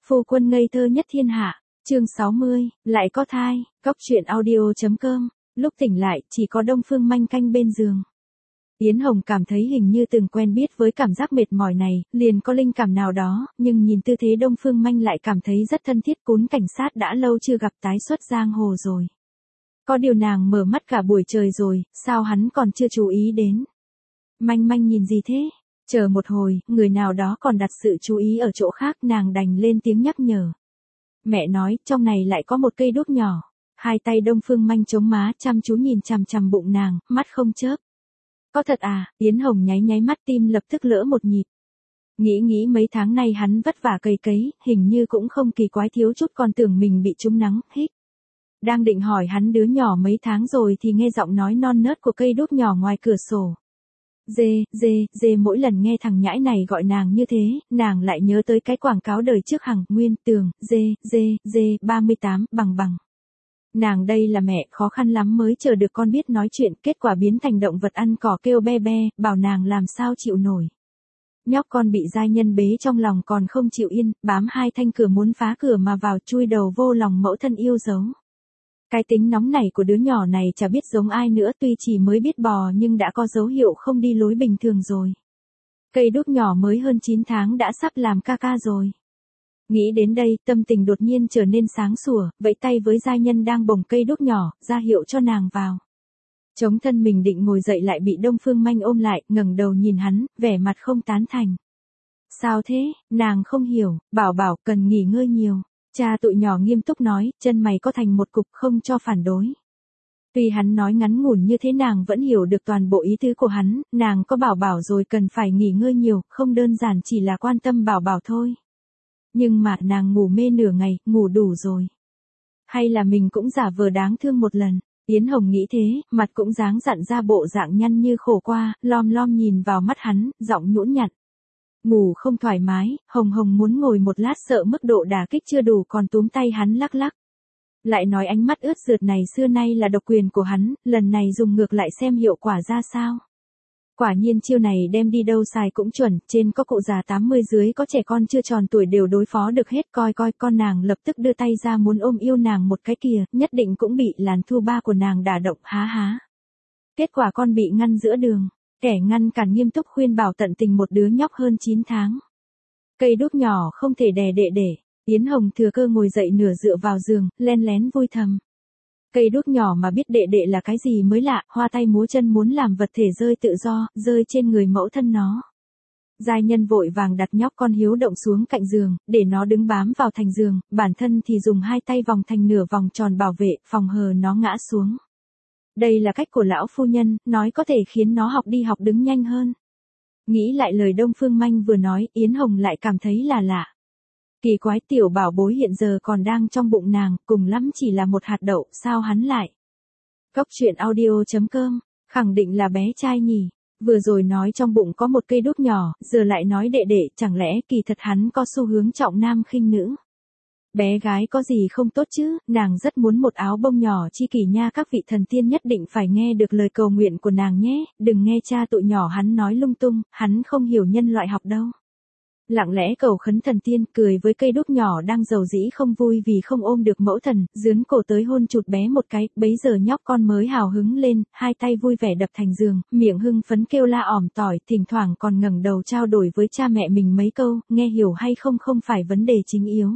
Phu quân ngây thơ nhất thiên hạ, chương 60, lại có thai, Cóc truyện audio.com, lúc tỉnh lại, chỉ có Đông Phương Manh canh bên giường. Yến Hồng cảm thấy hình như từng quen biết với cảm giác mệt mỏi này, liền có linh cảm nào đó, nhưng nhìn tư thế Đông Phương Manh lại cảm thấy rất thân thiết. Cún cảnh sát đã lâu chưa gặp tái xuất giang hồ rồi. Có điều nàng mở mắt cả buổi trời rồi, sao hắn còn chưa chú ý đến? Manh Manh nhìn gì thế? Chờ một hồi, người nào đó còn đặt sự chú ý ở chỗ khác, nàng đành lên tiếng nhắc nhở. Mẹ nói, trong này lại có một cây đuốc nhỏ. Hai tay Đông Phương Manh chống má, chăm chú nhìn chằm chằm bụng nàng, mắt không chớp. Có thật à? Yến Hồng nháy nháy mắt, tim lập tức lỡ một nhịp. Nghĩ mấy tháng nay hắn vất vả cày cấy, hình như cũng không kỳ quái, thiếu chút còn tưởng mình bị trúng nắng, hít. Đang định hỏi hắn đứa nhỏ mấy tháng rồi thì nghe giọng nói non nớt của cây đuốc nhỏ ngoài cửa sổ. Dê, mỗi lần nghe thằng nhãi này gọi nàng như thế, nàng lại nhớ tới cái quảng cáo đời trước Hằng Nguyên Tường, dê, 38, bằng. Nàng đây là mẹ, khó khăn lắm mới chờ được con biết nói chuyện, kết quả biến thành động vật ăn cỏ kêu be, bảo nàng làm sao chịu nổi. Nhóc con bị giai nhân bế trong lòng còn không chịu yên, bám hai thanh cửa muốn phá cửa mà vào, chui đầu vô lòng mẫu thân yêu dấu. Cái tính nóng nảy của đứa nhỏ này chả biết giống ai nữa, tuy chỉ mới biết bò nhưng đã có dấu hiệu không đi lối bình thường rồi. Cây đuốc nhỏ mới hơn 9 tháng đã sắp làm ca rồi. Nghĩ đến đây, tâm tình đột nhiên trở nên sáng sủa, vẫy tay với giai nhân đang bồng cây đuốc nhỏ, ra hiệu cho nàng vào. Chống thân mình định ngồi dậy lại bị Đông Phương Manh ôm lại, ngẩng đầu nhìn hắn, vẻ mặt không tán thành. Sao thế? Nàng không hiểu, bảo cần nghỉ ngơi nhiều. Cha tụi nhỏ nghiêm túc nói, chân mày có thành một cục, không cho phản đối. Tuy hắn nói ngắn ngủn như thế, nàng vẫn hiểu được toàn bộ ý tứ của hắn, nàng có bảo rồi cần phải nghỉ ngơi nhiều, không đơn giản chỉ là quan tâm bảo thôi. Nhưng mà nàng ngủ mê nửa ngày, ngủ đủ rồi. Hay là mình cũng giả vờ đáng thương một lần. Yến Hồng nghĩ thế, mặt cũng dáng dặn ra bộ dạng nhăn như khổ qua, lom nhìn vào mắt hắn, giọng nhũn nhặn. Ngủ không thoải mái, Hồng muốn ngồi một lát, sợ mức độ đả kích chưa đủ còn túm tay hắn lắc. Lại nói ánh mắt ướt rượt này xưa nay là độc quyền của hắn, lần này dùng ngược lại xem hiệu quả ra sao. Quả nhiên chiêu này đem đi đâu xài cũng chuẩn, trên có cụ già 80 dưới có trẻ con chưa tròn tuổi đều đối phó được hết. Coi con nàng lập tức đưa tay ra muốn ôm yêu nàng một cái kìa, nhất định cũng bị làn thu ba của nàng đả động, há. Kết quả con bị ngăn giữa đường. Kẻ ngăn cản nghiêm túc khuyên bảo tận tình một đứa nhóc hơn 9 tháng. Cây đuốc nhỏ không thể đè để. Yến Hồng thừa cơ ngồi dậy nửa dựa vào giường, len lén vui thầm. Cây đuốc nhỏ mà biết đệ là cái gì mới lạ, hoa tay múa chân muốn làm vật thể rơi tự do, rơi trên người mẫu thân nó. Giai nhân vội vàng đặt nhóc con hiếu động xuống cạnh giường, để nó đứng bám vào thành giường, bản thân thì dùng hai tay vòng thành nửa vòng tròn bảo vệ, phòng hờ nó ngã xuống. Đây là cách của lão phu nhân, nói có thể khiến nó học đi học đứng nhanh hơn. Nghĩ lại lời Đông Phương Manh vừa nói, Yến Hồng lại cảm thấy là lạ. Kỳ quái, tiểu bảo bối hiện giờ còn đang trong bụng nàng, cùng lắm chỉ là một hạt đậu, sao hắn lại? Cóc truyện audio.com, khẳng định là bé trai nhỉ. Vừa rồi nói trong bụng có một cây đuốc nhỏ, giờ lại nói đệ, chẳng lẽ kỳ thật hắn có xu hướng trọng nam khinh nữ? Bé gái có gì không tốt chứ, nàng rất muốn một áo bông nhỏ chi kỷ nha. Các vị thần tiên nhất định phải nghe được lời cầu nguyện của nàng nhé, đừng nghe cha tụi nhỏ hắn nói lung tung, hắn không hiểu nhân loại học đâu. Lặng lẽ cầu khấn thần tiên, cười với cây đuốc nhỏ đang dầu dĩ không vui vì không ôm được mẫu thần, dướn cổ tới hôn chụt bé một cái, bấy giờ nhóc con mới hào hứng lên, hai tay vui vẻ đập thành giường, miệng hưng phấn kêu la ỏm tỏi, thỉnh thoảng còn ngẩng đầu trao đổi với cha mẹ mình mấy câu, nghe hiểu hay không không phải vấn đề chính yếu.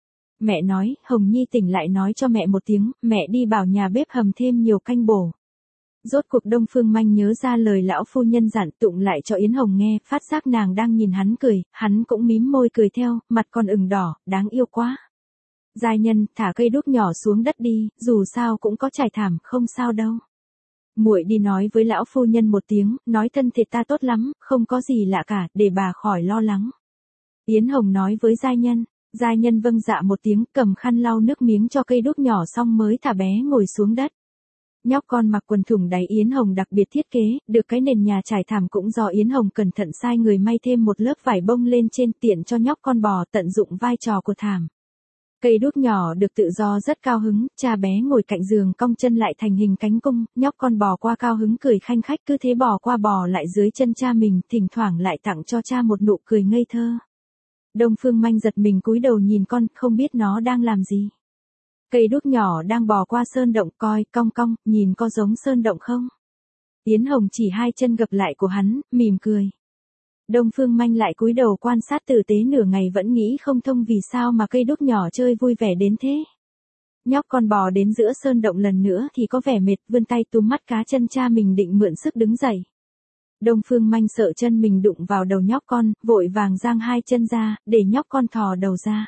Mẹ nói, Hồng Nhi tỉnh lại nói cho mẹ một tiếng, mẹ đi bảo nhà bếp hầm thêm nhiều canh bổ. Rốt cuộc Đông Phương Manh nhớ ra lời lão phu nhân dặn, tụng lại cho Yến Hồng nghe, phát giác nàng đang nhìn hắn cười, hắn cũng mím môi cười theo, mặt còn ửng đỏ, đáng yêu quá. Giai nhân, thả cây đuốc nhỏ xuống đất đi, dù sao cũng có trải thảm, không sao đâu. Muội đi nói với lão phu nhân một tiếng, nói thân thể ta tốt lắm, không có gì lạ cả, để bà khỏi lo lắng. Yến Hồng nói với giai nhân. Giai nhân vâng dạ một tiếng, cầm khăn lau nước miếng cho cây đuốc nhỏ xong mới thả bé ngồi xuống đất. Nhóc con mặc quần thủng đáy Yến Hồng đặc biệt thiết kế, được cái nền nhà trải thảm cũng do Yến Hồng cẩn thận sai người may thêm một lớp vải bông lên trên, tiện cho nhóc con bò, tận dụng vai trò của thảm. Cây đuốc nhỏ được tự do rất cao hứng, cha bé ngồi cạnh giường cong chân lại thành hình cánh cung, nhóc con bò qua cao hứng cười khanh khách, cứ thế bò qua bò lại dưới chân cha mình, thỉnh thoảng lại tặng cho cha một nụ cười ngây thơ. Đông Phương Manh giật mình cúi đầu nhìn con, không biết nó đang làm gì. Cây đuốc nhỏ đang bò qua sơn động coi, cong cong, nhìn có giống sơn động không? Yến Hồng chỉ hai chân gập lại của hắn, mỉm cười. Đông Phương Manh lại cúi đầu quan sát tử tế nửa ngày vẫn nghĩ không thông vì sao mà cây đuốc nhỏ chơi vui vẻ đến thế. Nhóc con bò đến giữa sơn động lần nữa thì có vẻ mệt, vươn tay túm mắt cá chân cha mình định mượn sức đứng dậy. Đông Phương Manh sợ chân mình đụng vào đầu nhóc con, vội vàng giang hai chân ra, để nhóc con thò đầu ra.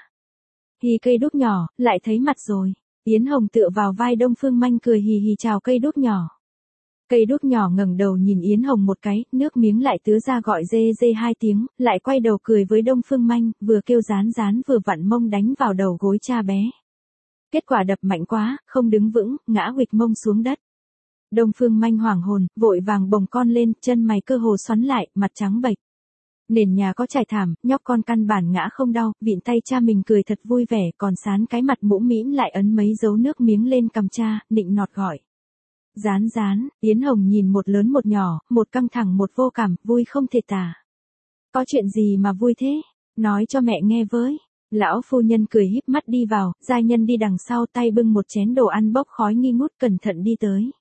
Hì cây đuốc nhỏ, lại thấy mặt rồi. Yến Hồng tựa vào vai Đông Phương Manh cười hì hì chào cây đuốc nhỏ. Cây đuốc nhỏ ngẩng đầu nhìn Yến Hồng một cái, nước miếng lại tứa ra gọi dê dê hai tiếng, lại quay đầu cười với Đông Phương Manh, vừa kêu rán rán vừa vặn mông đánh vào đầu gối cha bé. Kết quả đập mạnh quá, không đứng vững, ngã huỵch mông xuống đất. Đông Phương Manh hoảng hồn, vội vàng bồng con lên, chân mày cơ hồ xoắn lại, mặt trắng bệch. Nền nhà có trải thảm, nhóc con căn bản ngã không đau, vịn tay cha mình cười thật vui vẻ, còn sán cái mặt mũm mĩm lại ấn mấy dấu nước miếng lên cằm cha, nịnh nọt gọi. Rán rán, Yến Hồng nhìn một lớn một nhỏ, một căng thẳng một vô cảm, vui không thể tả. Có chuyện gì mà vui thế? Nói cho mẹ nghe với. Lão phu nhân cười híp mắt đi vào, giai nhân đi đằng sau tay bưng một chén đồ ăn bốc khói nghi ngút cẩn thận đi tới.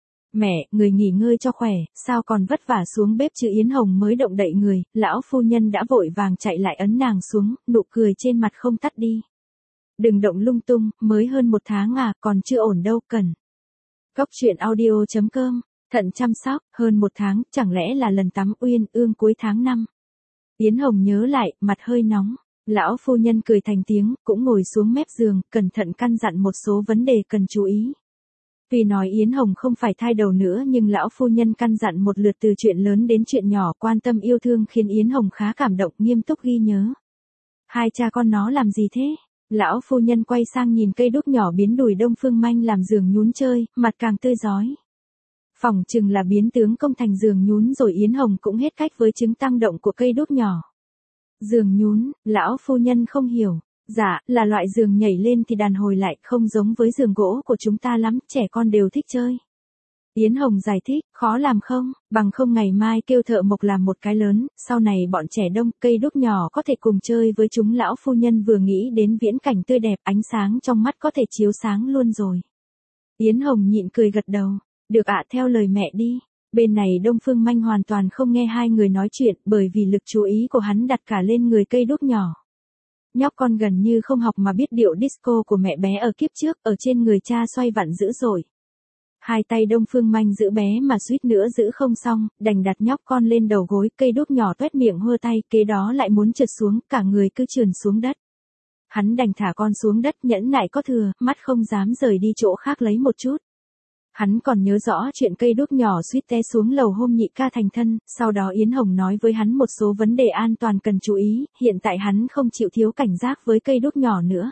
Mẹ, người nghỉ ngơi cho khỏe, sao còn vất vả xuống bếp chứ? Yến Hồng mới động đậy người, lão phu nhân đã vội vàng chạy lại ấn nàng xuống, nụ cười trên mặt không tắt đi. Đừng động lung tung, mới hơn 1 tháng à, còn chưa ổn đâu, cần. Góc truyện audio.com, thận chăm sóc, hơn 1 tháng, chẳng lẽ là lần tắm uyên ương cuối tháng 5. Yến Hồng nhớ lại, mặt hơi nóng. Lão phu nhân cười thành tiếng, cũng ngồi xuống mép giường, cẩn thận căn dặn một số vấn đề cần chú ý. Vì nói Yến Hồng không phải thai đầu nữa nhưng lão phu nhân căn dặn một lượt từ chuyện lớn đến chuyện nhỏ, quan tâm yêu thương khiến Yến Hồng khá cảm động, nghiêm túc ghi nhớ. Hai cha con nó làm gì thế? Lão phu nhân quay sang nhìn cây đuốc nhỏ biến đùi Đông Phương Manh làm giường nhún chơi, mặt càng tươi rói. Phỏng chừng là biến tướng công thành giường nhún rồi. Yến Hồng cũng hết cách với chứng tăng động của cây đuốc nhỏ. Giường nhún, lão phu nhân không hiểu. Dạ, là loại giường nhảy lên thì đàn hồi lại, không giống với giường gỗ của chúng ta lắm, trẻ con đều thích chơi. Yến Hồng giải thích, khó làm không, bằng không ngày mai kêu thợ mộc làm một cái lớn, sau này bọn trẻ đông, cây đuốc nhỏ có thể cùng chơi với chúng. Lão phu nhân vừa nghĩ đến viễn cảnh tươi đẹp, ánh sáng trong mắt có thể chiếu sáng luôn rồi. Yến Hồng nhịn cười gật đầu, được ạ, theo lời mẹ đi. Bên này Đông Phương Manh hoàn toàn không nghe hai người nói chuyện, bởi vì lực chú ý của hắn đặt cả lên người cây đuốc nhỏ. Nhóc con gần như không học mà biết điệu disco của mẹ bé ở kiếp trước, ở trên người cha xoay vặn dữ dội. Hai tay Đông Phương Manh giữ bé mà suýt nữa giữ không xong, đành đặt nhóc con lên đầu gối, cây đuốc nhỏ toét miệng hơ tay, kế đó lại muốn trượt xuống, cả người cứ trườn xuống đất. Hắn đành thả con xuống đất, nhẫn nại có thừa, mắt không dám rời đi chỗ khác lấy một chút. Hắn còn nhớ rõ chuyện cây đuốc nhỏ suýt té xuống lầu hôm nhị ca thành thân, sau đó Yến Hồng nói với hắn một số vấn đề an toàn cần chú ý, hiện tại hắn không chịu thiếu cảnh giác với cây đuốc nhỏ nữa.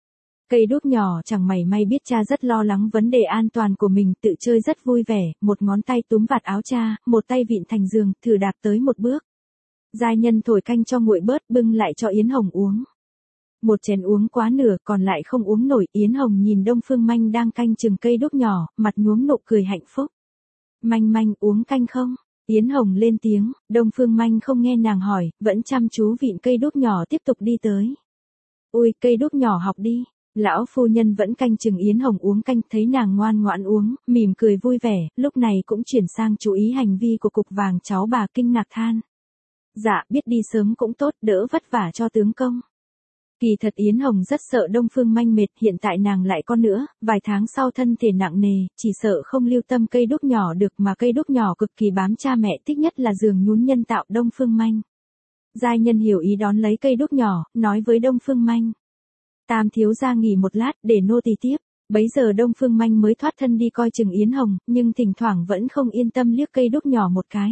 Cây đuốc nhỏ chẳng mảy may biết cha rất lo lắng vấn đề an toàn của mình, tự chơi rất vui vẻ, một ngón tay túm vạt áo cha, một tay vịn thành giường, thử đạp tới một bước. Giai nhân thổi canh cho nguội bớt, bưng lại cho Yến Hồng uống. Một chén uống quá nửa, còn lại không uống nổi. Yến Hồng nhìn Đông Phương Manh đang canh chừng cây đuốc nhỏ, mặt nhuốm nụ cười hạnh phúc. Manh Manh, uống canh không? Yến Hồng lên tiếng, Đông Phương Manh không nghe nàng hỏi, vẫn chăm chú vịn cây đuốc nhỏ tiếp tục đi tới. Ui, cây đuốc nhỏ học đi. Lão phu nhân vẫn canh chừng Yến Hồng uống canh, thấy nàng ngoan ngoãn uống, mỉm cười vui vẻ, lúc này cũng chuyển sang chú ý hành vi của cục vàng, cháu bà kinh ngạc than. Dạ, biết đi sớm cũng tốt, đỡ vất vả cho tướng công. Kỳ thật Yến Hồng rất sợ Đông Phương Manh mệt, hiện tại nàng lại con nữa, vài tháng sau thân thể nặng nề, chỉ sợ không lưu tâm cây đuốc nhỏ được, mà cây đuốc nhỏ cực kỳ bám cha mẹ, thích nhất là giường nhún nhân tạo Đông Phương Manh. Giai nhân hiểu ý đón lấy cây đuốc nhỏ, nói với Đông Phương Manh. Tam thiếu gia nghỉ một lát, để nô tỳ tiếp. Bấy giờ Đông Phương Manh mới thoát thân đi coi chừng Yến Hồng, nhưng thỉnh thoảng vẫn không yên tâm liếc cây đuốc nhỏ một cái.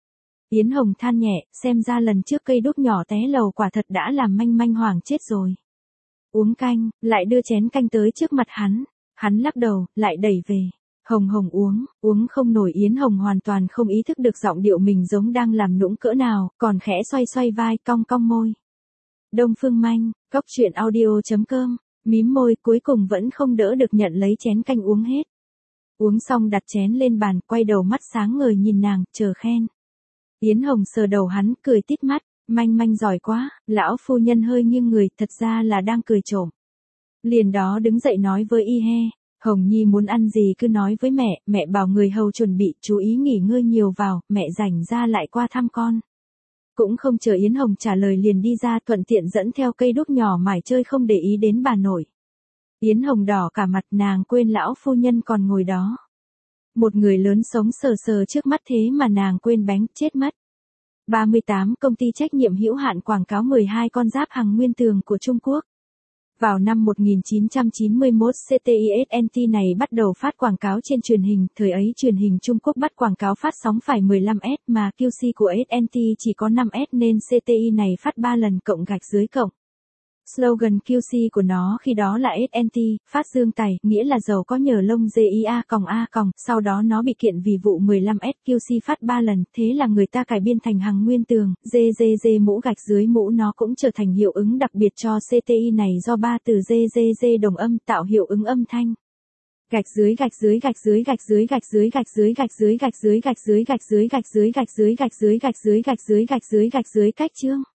Yến Hồng than nhẹ, xem ra lần trước cây đuốc nhỏ té lầu quả thật đã làm Manh Manh hoảng chết rồi. Uống canh, lại đưa chén canh tới trước mặt hắn. Hắn lắc đầu, lại đẩy về. Hồng Hồng uống không nổi. Yến Hồng hoàn toàn không ý thức được giọng điệu mình giống đang làm nũng cỡ nào, còn khẽ xoay xoay vai, cong cong môi. Đông Phương Manh, góc truyện audio.com, mím môi, cuối cùng vẫn không đỡ được nhận lấy chén canh uống hết. Uống xong đặt chén lên bàn, quay đầu mắt sáng ngời nhìn nàng, chờ khen. Yến Hồng sờ đầu hắn, cười tít mắt, Manh manh giỏi quá, lão phu nhân hơi nghiêng người, thật ra là đang cười trộm. Liền đó đứng dậy nói với Y He, Hồng Nhi muốn ăn gì cứ nói với mẹ bảo người hầu chuẩn bị, chú ý nghỉ ngơi nhiều vào, mẹ rảnh ra lại qua thăm con. Cũng không chờ Yến Hồng trả lời liền đi ra, thuận tiện dẫn theo cây đuốc nhỏ mải chơi không để ý đến bà nội. Yến Hồng đỏ cả mặt, nàng quên lão phu nhân còn ngồi đó. Một người lớn sống sờ sờ trước mắt thế mà nàng quên bánh, chết mất. 38 Công ty trách nhiệm hữu hạn quảng cáo 12 con giáp hàng nguyên tường của Trung Quốc. Vào năm 1991, CTISNT này bắt đầu phát quảng cáo trên truyền hình, thời ấy truyền hình Trung Quốc bắt quảng cáo phát sóng phải 15S mà QC của SNT chỉ có 5S nên CTI này phát 3 lần cộng gạch dưới cộng. Slogan QC của nó khi đó là SNT, phát dương tài, nghĩa là giàu có nhờ lông GIA A, sau đó nó bị kiện vì vụ 15S QC phát 3 lần, thế là người ta cải biên thành hàng nguyên tường, GGG mũ gạch dưới mũ nó cũng trở thành hiệu ứng đặc biệt cho CTI này do 3 từ GGG đồng âm tạo hiệu ứng âm thanh. Gạch dưới gạch dưới gạch dưới gạch dưới gạch dưới gạch dưới gạch dưới gạch dưới gạch dưới gạch dưới gạch dưới gạch dưới gạch dưới gạch dưới gạch dưới gạch dưới gạch dưới cách chương.